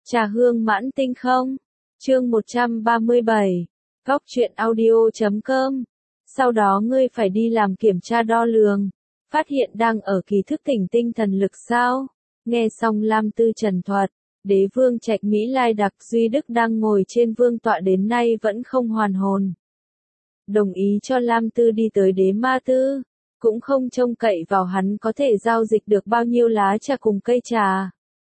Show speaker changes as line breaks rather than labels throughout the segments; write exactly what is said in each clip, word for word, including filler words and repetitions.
Trà hương mãn tinh không? Chương một trăm ba mươi bảy. Góc truyện audio chấm com. Sau đó ngươi phải đi làm kiểm tra đo lường, phát hiện đang ở kỳ thức tỉnh tinh thần lực sao? Nghe xong Lam Tư trần thuật, Đế vương Trạch Mỹ Lai Đặc Duy Đức đang ngồi trên vương tọa đến nay vẫn không hoàn hồn. Đồng ý cho Lam Tư đi tới Đế Ma Tư, cũng không trông cậy vào hắn có thể giao dịch được bao nhiêu lá trà cùng cây trà.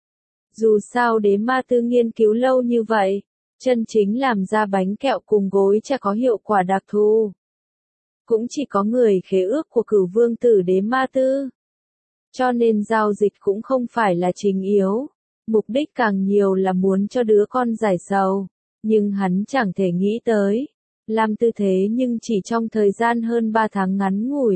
Dù sao Đế Ma Tư nghiên cứu lâu như vậy, chân chính làm ra bánh kẹo cùng gối trà có hiệu quả đặc thù. Cũng chỉ có người khế ước của Cửu Vương tử Đế Ma Tư. Cho nên giao dịch cũng không phải là chính yếu, mục đích càng nhiều là muốn cho đứa con giải sầu, nhưng hắn chẳng thể nghĩ tới, Lam Tư thế nhưng chỉ trong thời gian hơn ba tháng ngắn ngủi.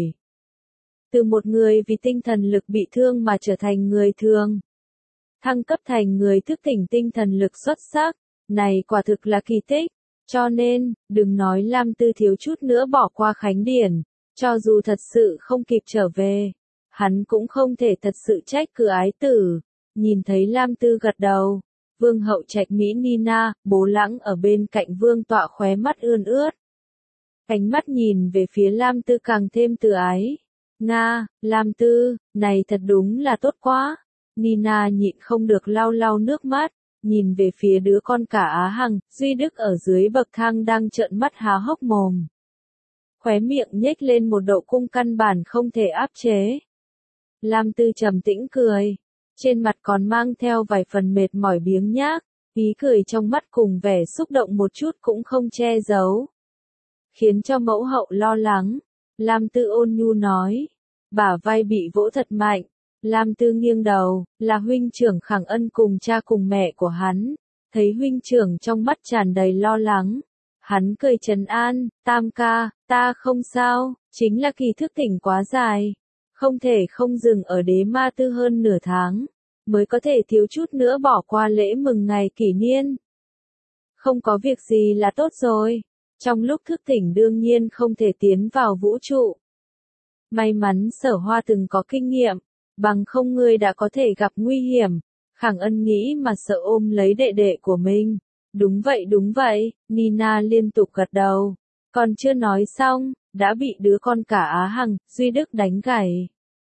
Từ một người vì tinh thần lực bị thương mà trở thành người thường. Thăng cấp thành người thức tỉnh tinh thần lực xuất sắc, này quả thực là kỳ tích. Cho nên, đừng nói Lam Tư thiếu chút nữa bỏ qua Khánh Điển, cho dù thật sự không kịp trở về, hắn cũng không thể thật sự trách cứ ái tử. Nhìn thấy Lam Tư gật đầu, vương hậu Trạch Mỹ Nina, bố Lãng ở bên cạnh vương tọa khóe mắt ươn ướt. Ánh mắt nhìn về phía Lam Tư càng thêm từ ái. Nga, Lam Tư, này thật đúng là tốt quá. Nina nhịn không được lau lau nước mắt, nhìn về phía đứa con cả Á Hằng, Duy Đức ở dưới bậc thang đang trợn mắt há hốc mồm. Khóe miệng nhếch lên một độ cung căn bản không thể áp chế. Lam Tư trầm tĩnh cười, trên mặt còn mang theo vài phần mệt mỏi biếng nhác, ý cười trong mắt cùng vẻ xúc động một chút cũng không che giấu. Khiến cho mẫu hậu lo lắng, Lam Tư ôn nhu nói, bả vai bị vỗ thật mạnh. Lam Tư nghiêng đầu, là huynh trưởng Khẳng Ân cùng cha cùng mẹ của hắn, thấy huynh trưởng trong mắt tràn đầy lo lắng. Hắn cười trấn an, Tam ca, ta không sao, chính là kỳ thức tỉnh quá dài, không thể không dừng ở Đế Ma Tư hơn nửa tháng, mới có thể thiếu chút nữa bỏ qua lễ mừng ngày kỷ niên. Không có việc gì là tốt rồi, trong lúc thức tỉnh đương nhiên không thể tiến vào vũ trụ. May mắn Sở Hoa từng có kinh nghiệm. Bằng không ngươi đã có thể gặp nguy hiểm. Khẳng Ân nghĩ mà sợ ôm lấy đệ đệ của mình. Đúng vậy đúng vậy, Nina liên tục gật đầu. Còn chưa nói xong, đã bị đứa con cả Á Hằng, Duy Đức đánh gãy.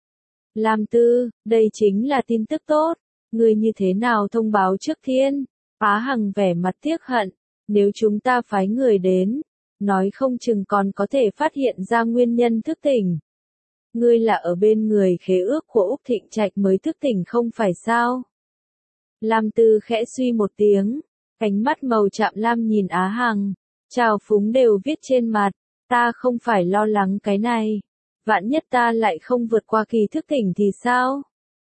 Lam Tư, đây chính là tin tức tốt. Ngươi như thế nào thông báo trước thiên? Á Hằng vẻ mặt tiếc hận. Nếu chúng ta phái người đến, nói không chừng còn có thể phát hiện ra nguyên nhân thức tỉnh. Ngươi là ở bên người khế ước của Úc Thịnh Trạch mới thức tỉnh không phải sao? Lam Tư khẽ suy một tiếng, ánh mắt màu chạm lam nhìn Á Hằng, trào phúng đều viết trên mặt, ta không phải lo lắng cái này, vạn nhất ta lại không vượt qua kỳ thức tỉnh thì sao?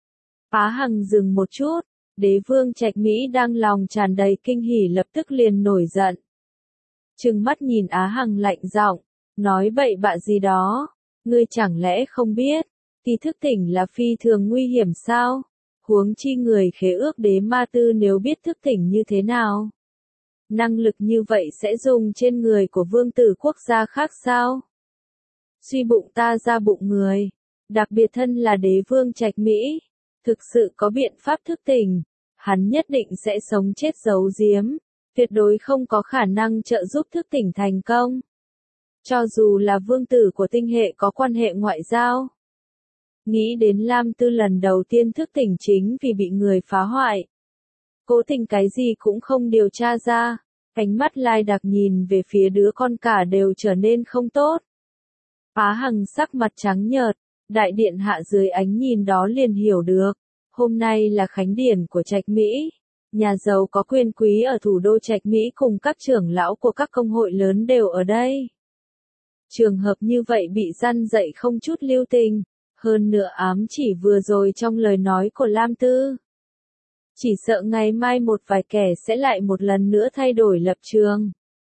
Á Hằng dừng một chút, Đế vương Trạch Mỹ đang lòng tràn đầy kinh hỉ lập tức liền nổi giận. Trừng mắt nhìn Á Hằng lạnh giọng, nói bậy bạ gì đó. Ngươi chẳng lẽ không biết, kỳ thức tỉnh là phi thường nguy hiểm sao? Huống chi người khế ước Đế Ma Tư nếu biết thức tỉnh như thế nào? Năng lực như vậy sẽ dùng trên người của vương tử quốc gia khác sao? Suy bụng ta ra bụng người, đặc biệt thân là đế vương Trạch Mỹ, thực sự có biện pháp thức tỉnh, hắn nhất định sẽ sống chết giấu giếm, tuyệt đối không có khả năng trợ giúp thức tỉnh thành công. Cho dù là vương tử của tinh hệ có quan hệ ngoại giao. Nghĩ đến Lam Tư lần đầu tiên thức tỉnh chính vì bị người phá hoại. Cố tình cái gì cũng không điều tra ra. Ánh mắt Lai Đặc nhìn về phía đứa con cả đều trở nên không tốt. Á Hằng sắc mặt trắng nhợt, đại điện hạ dưới ánh nhìn đó liền hiểu được. Hôm nay là khánh điển của Trạch Mỹ. Nhà giàu có quyền quý ở thủ đô Trạch Mỹ cùng các trưởng lão của các công hội lớn đều ở đây. Trường hợp như vậy bị răn dạy không chút lưu tình, hơn nữa ám chỉ vừa rồi trong lời nói của Lam Tư. Chỉ sợ ngày mai một vài kẻ sẽ lại một lần nữa thay đổi lập trường.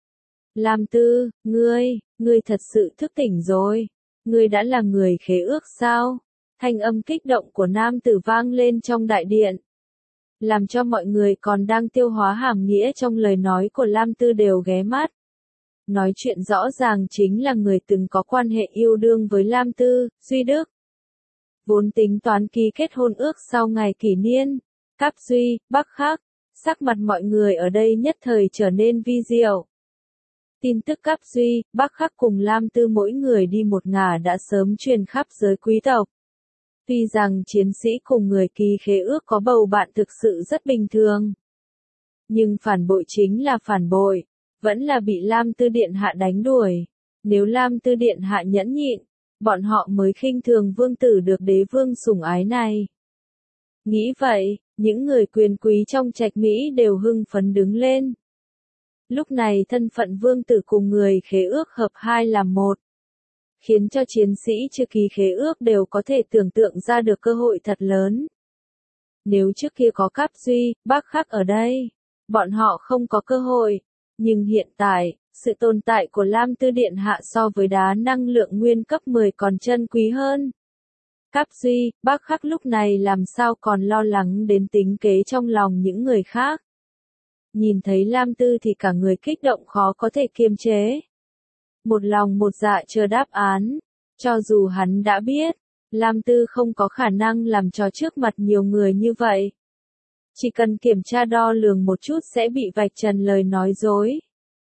Lam Tư, ngươi, ngươi thật sự thức tỉnh rồi, ngươi đã là người khế ước sao? Thanh âm kích động của nam tử vang lên trong đại điện. Làm cho mọi người còn đang tiêu hóa hàm nghĩa trong lời nói của Lam Tư đều ghé mắt. Nói chuyện rõ ràng chính là người từng có quan hệ yêu đương với Lam Tư, Duy Đức. Vốn tính toán ký kết hôn ước sau ngày kỷ niên, Cáp Duy, Bắc Khắc, Sắc mặt mọi người ở đây nhất thời trở nên vi diệu. Tin tức Cáp Duy, Bắc Khắc cùng Lam Tư mỗi người đi một ngả đã sớm truyền khắp giới quý tộc. Tuy rằng chiến sĩ cùng người ký khế ước có bầu bạn thực sự rất bình thường. Nhưng phản bội chính là phản bội, vẫn là bị Lam Tư Điện Hạ đánh đuổi. Nếu Lam Tư Điện Hạ nhẫn nhịn, bọn họ mới khinh thường vương tử được đế vương sủng ái này. Nghĩ vậy, những người quyền quý trong trạch Mỹ đều hưng phấn đứng lên. Lúc này thân phận vương tử cùng người khế ước hợp hai làm một, khiến cho chiến sĩ chưa ký khế ước đều có thể tưởng tượng ra được cơ hội thật lớn. Nếu trước kia có Cáp Duy, Bắc Khắc ở đây, bọn họ không có cơ hội, nhưng hiện tại, sự tồn tại của Lam Tư Điện Hạ so với đá năng lượng nguyên cấp mười còn chân quý hơn. Cáp Duy, Bắc Khắc lúc này làm sao còn lo lắng đến tính kế trong lòng những người khác. Nhìn thấy Lam Tư thì cả người kích động khó có thể kiềm chế. Một lòng một dạ chờ đáp án, cho dù hắn đã biết, Lam Tư không có khả năng làm trò trước mặt nhiều người như vậy. Chỉ cần kiểm tra đo lường một chút sẽ bị vạch trần lời nói dối.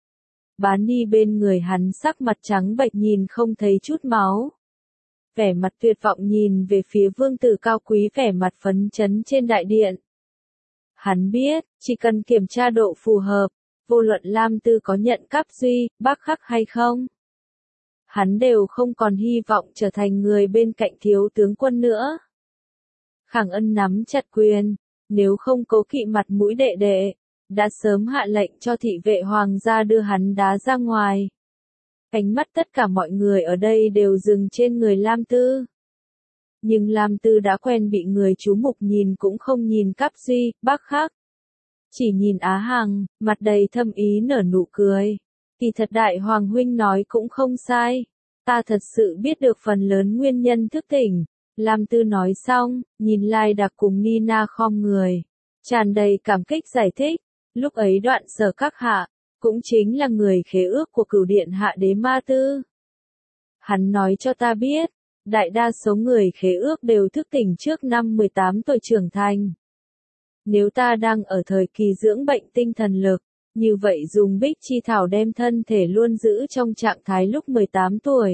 Bán đi bên người hắn sắc mặt trắng bệch nhìn không thấy chút máu. Vẻ mặt tuyệt vọng nhìn về phía vương tử cao quý vẻ mặt phấn chấn trên đại điện. Hắn biết, chỉ cần kiểm tra độ phù hợp, vô luận Lam Tư có nhận Cáp Duy, Bắc Khắc hay không. Hắn đều không còn hy vọng trở thành người bên cạnh thiếu tướng quân nữa. Khẳng Ân nắm chặt quyền, nếu không cố kỵ mặt mũi đệ đệ, đã sớm hạ lệnh cho thị vệ hoàng gia đưa hắn đá ra ngoài. Ánh mắt tất cả mọi người ở đây đều dừng trên người Lam Tư. Nhưng Lam Tư đã quen bị người chú mục nhìn cũng không nhìn Cáp Duy, Bắc Khắc. Chỉ nhìn Á Hằng, mặt đầy thâm ý nở nụ cười. Kỳ thật đại hoàng huynh nói cũng không sai. Ta thật sự biết được phần lớn nguyên nhân thức tỉnh. Lam Tư nói xong, nhìn Lai Đặc cùng Nina khom người. Tràn đầy cảm kích giải thích. Lúc ấy đoạn Sở các hạ, cũng chính là người khế ước của cửu điện hạ đế ma tư. Hắn nói cho ta biết, đại đa số người khế ước đều thức tỉnh trước năm mười tám tuổi trưởng thành. Nếu ta đang ở thời kỳ dưỡng bệnh tinh thần lực, như vậy dùng bích chi thảo đem thân thể luôn giữ trong trạng thái lúc mười tám tuổi.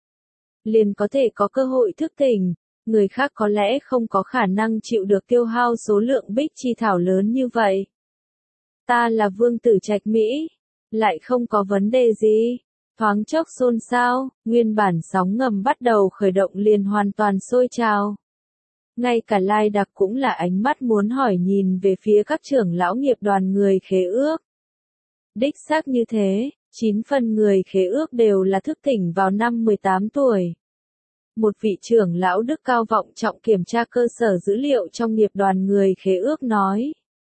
Liền có thể có cơ hội thức tỉnh, người khác có lẽ không có khả năng chịu được tiêu hao số lượng bích chi thảo lớn như vậy. Ta là vương tử trạch Mỹ, lại không có vấn đề gì. Thoáng chốc xôn xao, nguyên bản sóng ngầm bắt đầu khởi động liền hoàn toàn sôi trào. Ngay cả Lai Đặc cũng là ánh mắt muốn hỏi nhìn về phía các trưởng lão nghiệp đoàn người khế ước. Đích xác như thế, chín phần người khế ước đều là thức tỉnh vào năm mười tám tuổi. Một vị trưởng lão đức cao vọng trọng kiểm tra cơ sở dữ liệu trong nghiệp đoàn người khế ước nói.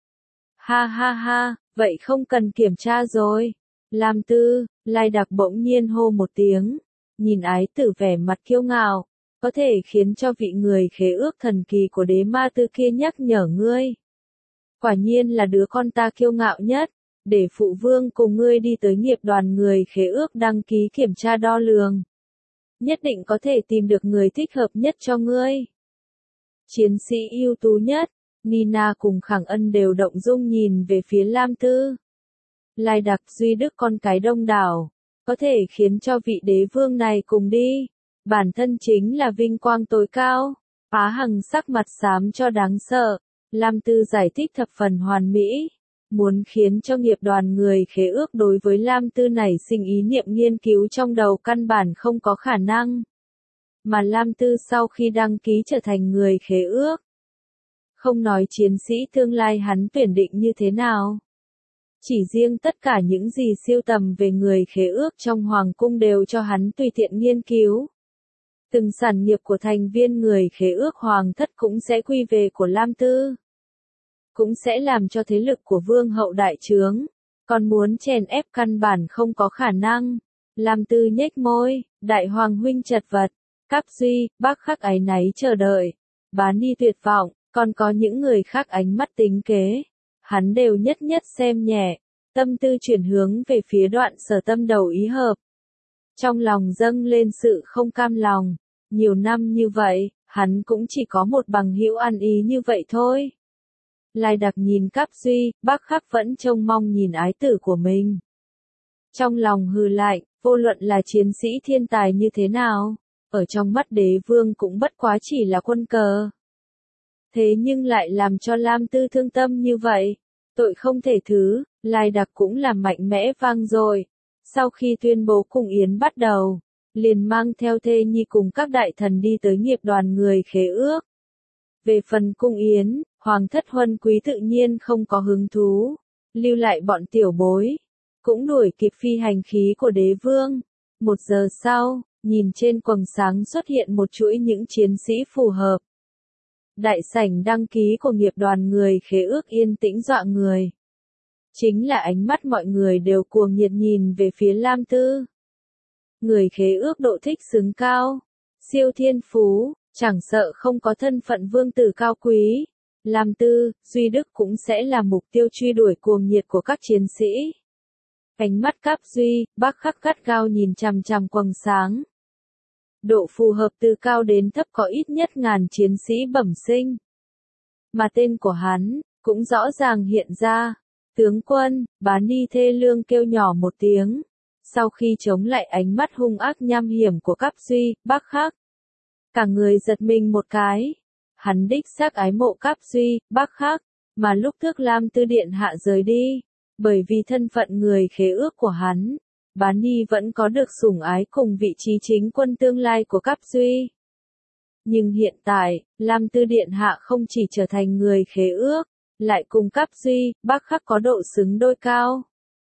Ha ha ha, vậy không cần kiểm tra rồi. Lam Tư, Lai Đặc bỗng nhiên hô một tiếng, nhìn ái tử vẻ mặt kiêu ngạo, có thể khiến cho vị người khế ước thần kỳ của đế ma tư kia nhắc nhở ngươi. Quả nhiên là đứa con ta kiêu ngạo nhất, để phụ vương cùng ngươi đi tới nghiệp đoàn người khế ước đăng ký kiểm tra đo lường. Nhất định có thể tìm được người thích hợp nhất cho ngươi. Chiến sĩ ưu tú nhất, Nina cùng Khẳng Ân đều động dung nhìn về phía Lam Tư. Lai Đặc duy đức con cái đông đảo, có thể khiến cho vị đế vương này cùng đi. Bản thân chính là vinh quang tối cao. Á Hằng sắc mặt xám cho đáng sợ. Lam Tư giải thích thập phần hoàn mỹ. Muốn khiến cho nghiệp đoàn người khế ước đối với Lam Tư này sinh ý niệm nghiên cứu trong đầu căn bản không có khả năng. Mà Lam Tư sau khi đăng ký trở thành người khế ước. Không nói chiến sĩ tương lai hắn tuyển định như thế nào. Chỉ riêng tất cả những gì siêu tầm về người khế ước trong hoàng cung đều cho hắn tùy tiện nghiên cứu. Từng sản nghiệp của thành viên người khế ước hoàng thất cũng sẽ quy về của Lam Tư. Cũng sẽ làm cho thế lực của vương hậu đại trướng. Còn muốn chèn ép căn bản không có khả năng. Lam Tư nhếch môi, đại hoàng huynh chật vật. Cáp Duy, Bắc Khắc áy náy chờ đợi. Bán đi tuyệt vọng, còn có những người khác ánh mắt tính kế. Hắn đều nhất nhất xem nhẹ, tâm tư chuyển hướng về phía đoạn Sở tâm đầu ý hợp. Trong lòng dâng lên sự không cam lòng, nhiều năm như vậy, hắn cũng chỉ có một bằng hữu ăn ý như vậy thôi. Lai Đặc nhìn Cáp Duy, Bác Khắc vẫn trông mong nhìn ái tử của mình. Trong lòng hừ lạnh, vô luận là chiến sĩ thiên tài như thế nào, ở trong mắt đế vương cũng bất quá chỉ là quân cờ. Thế nhưng lại làm cho Lam Tư thương tâm như vậy, tội không thể thứ, Lai Đặc cũng là mạnh mẽ vang dội. Sau khi tuyên bố cung yến bắt đầu, liền mang theo thê nhi cùng các đại thần đi tới nghiệp đoàn người khế ước. Về phần cung yến, Hoàng thất huân quý tự nhiên không có hứng thú, lưu lại bọn tiểu bối, cũng đuổi kịp phi hành khí của đế vương. Một giờ sau, nhìn trên quầng sáng xuất hiện một chuỗi những chiến sĩ phù hợp. Đại sảnh đăng ký của nghiệp đoàn người khế ước yên tĩnh dọa người. Chính là ánh mắt mọi người đều cuồng nhiệt nhìn về phía Lam Tư. Người khế ước độ thích xứng cao, siêu thiên phú, chẳng sợ không có thân phận vương tử cao quý. Lam Tư, Duy Đức cũng sẽ là mục tiêu truy đuổi cuồng nhiệt của các chiến sĩ. Ánh mắt Cáp Duy, Bác Khắc gắt gao nhìn chằm chằm quầng sáng. Độ phù hợp từ cao đến thấp có ít nhất ngàn chiến sĩ bẩm sinh. Mà tên của hắn, cũng rõ ràng hiện ra. Tướng quân, Bán Ni thê lương kêu nhỏ một tiếng. Sau khi chống lại ánh mắt hung ác nham hiểm của Cáp Duy, Bác Khắc. Cả người giật mình một cái. Hắn đích xác ái mộ Cáp Duy, Bác Khắc, mà lúc Tước Lam Tư điện hạ rời đi. Bởi vì thân phận người khế ước của hắn, Bán Ni vẫn có được sủng ái cùng vị trí chính quân tương lai của Cáp Duy. Nhưng hiện tại, Lam Tư điện hạ không chỉ trở thành người khế ước, lại cùng Cáp Duy, Bác Khắc có độ xứng đôi cao.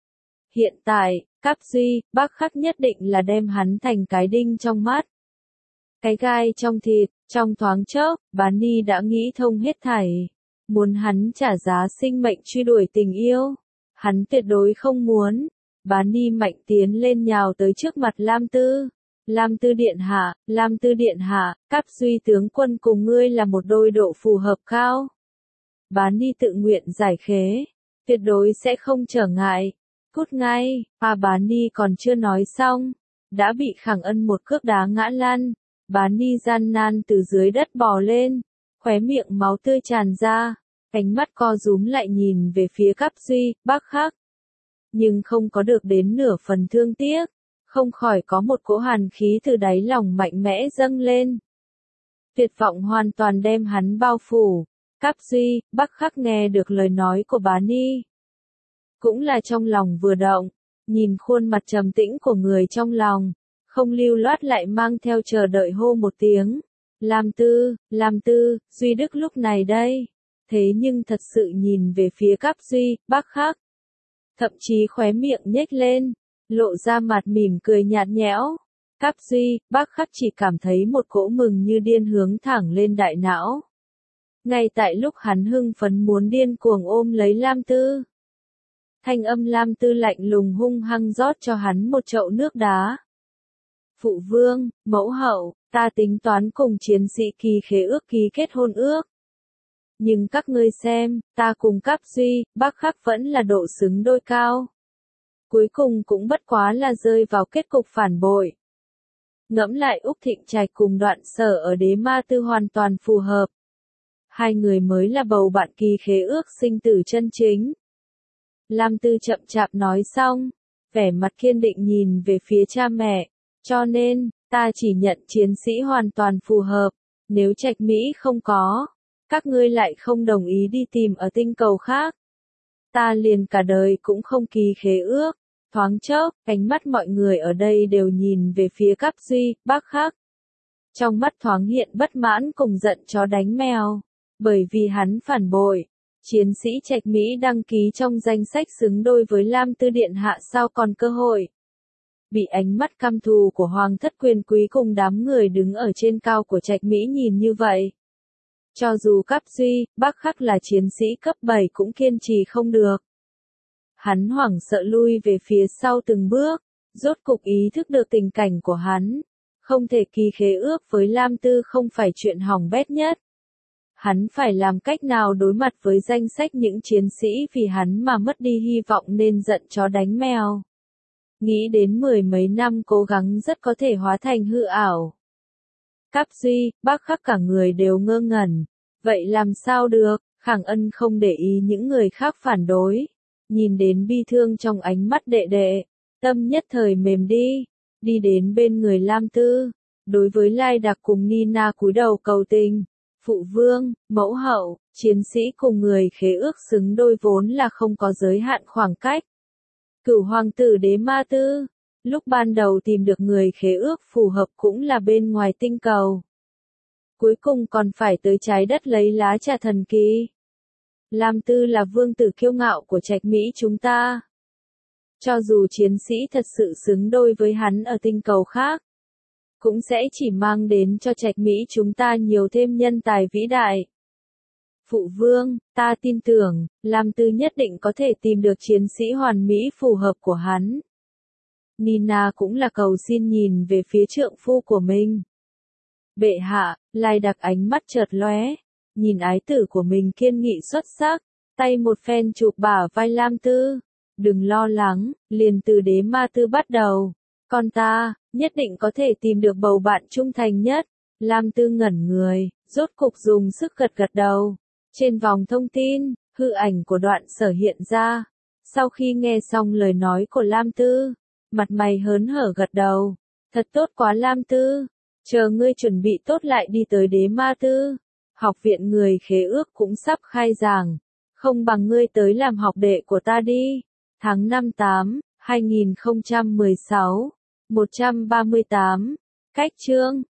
Hiện tại, Cáp Duy, Bác Khắc nhất định là đem hắn thành cái đinh trong mắt. Cái gai trong thịt, trong thoáng chốc, Bán Ni đã nghĩ thông hết thảy. Muốn hắn trả giá sinh mệnh truy đuổi tình yêu. Hắn tuyệt đối không muốn. Bán Ni mạnh tiến lên nhào tới trước mặt Lam Tư. Lam Tư điện hạ, Lam Tư điện hạ, Cáp Duy tướng quân cùng ngươi là một đôi độ phù hợp cao. Bán Ni tự nguyện giải khế, tuyệt đối sẽ không trở ngại. Cút ngay, à Bán Ni còn chưa nói xong, đã bị Khẳng Ân một cước đá ngã lăn. Bán Ni gian nan từ dưới đất bò lên, khóe miệng máu tươi tràn ra, ánh mắt co rúm lại nhìn về phía Cáp Duy, Bác Khắc. Nhưng không có được đến nửa phần thương tiếc, không khỏi có một cỗ hàn khí từ đáy lòng mạnh mẽ dâng lên. Tuyệt vọng hoàn toàn đem hắn bao phủ. Cáp Duy, Bác Khắc nghe được lời nói của Bán Ni. Cũng là trong lòng vừa động, nhìn khuôn mặt trầm tĩnh của người trong lòng, không lưu loát lại mang theo chờ đợi hô một tiếng. Lam Tư, Lam Tư, Duy Đức lúc này đây. Thế nhưng thật sự nhìn về phía Cáp Duy, Bác Khắc. Thậm chí khóe miệng nhếch lên, lộ ra mặt mỉm cười nhạt nhẽo. Cáp Duy, Bác Khắc chỉ cảm thấy một cỗ mừng như điên hướng thẳng lên đại não. Ngay tại lúc hắn hưng phấn muốn điên cuồng ôm lấy Lam Tư. Thanh âm Lam Tư lạnh lùng hung hăng rót cho hắn một chậu nước đá. Phụ vương, mẫu hậu, ta tính toán cùng chiến sĩ kỳ khế ước ký kết hôn ước. Nhưng các ngươi xem, ta cùng Cáp Duy, Bác Khắc vẫn là độ xứng đôi cao. Cuối cùng cũng bất quá là rơi vào kết cục phản bội. Ngẫm lại Úc Thịnh Trạch cùng Đoạn Sở ở Đế Ma Tư hoàn toàn phù hợp. Hai người mới là bầu bạn kỳ khế ước sinh tử chân chính. Lam Tư chậm chạp nói xong, vẻ mặt kiên định nhìn về phía cha mẹ. Cho nên, ta chỉ nhận chiến sĩ hoàn toàn phù hợp. Nếu Trạch Mỹ không có, các ngươi lại không đồng ý đi tìm ở tinh cầu khác. Ta liền cả đời cũng không ký khế ước. Thoáng chốc, ánh mắt mọi người ở đây đều nhìn về phía Cáp Duy, Bác Khắc. Trong mắt thoáng hiện bất mãn cùng giận chó đánh mèo. Bởi vì hắn phản bội. Chiến sĩ Trạch Mỹ đăng ký trong danh sách xứng đôi với Lam Tư điện hạ sao còn cơ hội. Bị ánh mắt căm thù của Hoàng thất quyền quý cùng đám người đứng ở trên cao của Trạch Mỹ nhìn như vậy. Cho dù Cáp Duy, Bác Khắc là chiến sĩ cấp bảy cũng kiên trì không được. Hắn hoảng sợ lui về phía sau từng bước, rốt cục ý thức được tình cảnh của hắn. Không thể ký khế ước với Lam Tư không phải chuyện hỏng bét nhất. Hắn phải làm cách nào đối mặt với danh sách những chiến sĩ vì hắn mà mất đi hy vọng nên giận chó đánh mèo. Nghĩ đến mười mấy năm cố gắng rất có thể hóa thành hư ảo. Cáp Duy, Bác Khắc cả người đều ngơ ngẩn. Vậy làm sao được, Khang Ân không để ý những người khác phản đối, nhìn đến bi thương trong ánh mắt đệ đệ, tâm nhất thời mềm đi, đi đến bên người Lam Tư, đối với Lai Đặc cùng Nina cúi đầu cầu tình. Phụ vương, mẫu hậu, chiến sĩ cùng người khế ước xứng đôi vốn là không có giới hạn khoảng cách. Cửu hoàng tử Đế Ma Tư, lúc ban đầu tìm được người khế ước phù hợp cũng là bên ngoài tinh cầu. Cuối cùng còn phải tới trái đất lấy lá trà thần kỳ. Lam Tư là vương tử kiêu ngạo của Trạch Mỹ chúng ta. Cho dù chiến sĩ thật sự xứng đôi với hắn ở tinh cầu khác, cũng sẽ chỉ mang đến cho Trạch Mỹ chúng ta nhiều thêm nhân tài vĩ đại. Phụ vương, ta tin tưởng, Lam Tư nhất định có thể tìm được chiến sĩ hoàn mỹ phù hợp của hắn. Nina cũng là cầu xin nhìn về phía trượng phu của mình. Bệ hạ, Lai Đặc ánh mắt chợt lóe, nhìn ái tử của mình kiên nghị xuất sắc, tay một phen chụp bả vai Lam Tư. Đừng lo lắng, liền từ Đế Ma Tư bắt đầu. Con ta, nhất định có thể tìm được bầu bạn trung thành nhất. Lam Tư ngẩn người, rốt cục dùng sức gật gật đầu. Trên vòng thông tin, hư ảnh của Đoạn Sở hiện ra. Sau khi nghe xong lời nói của Lam Tư, mặt mày hớn hở gật đầu. Thật tốt quá Lam Tư, chờ ngươi chuẩn bị tốt lại đi tới Đế Ma Tư. Học viện người khế ước cũng sắp khai giảng, không bằng ngươi tới làm học đệ của ta đi. Tháng năm tám, hai nghìn không trăm mười sáu, một trăm ba mươi tám, cách chương.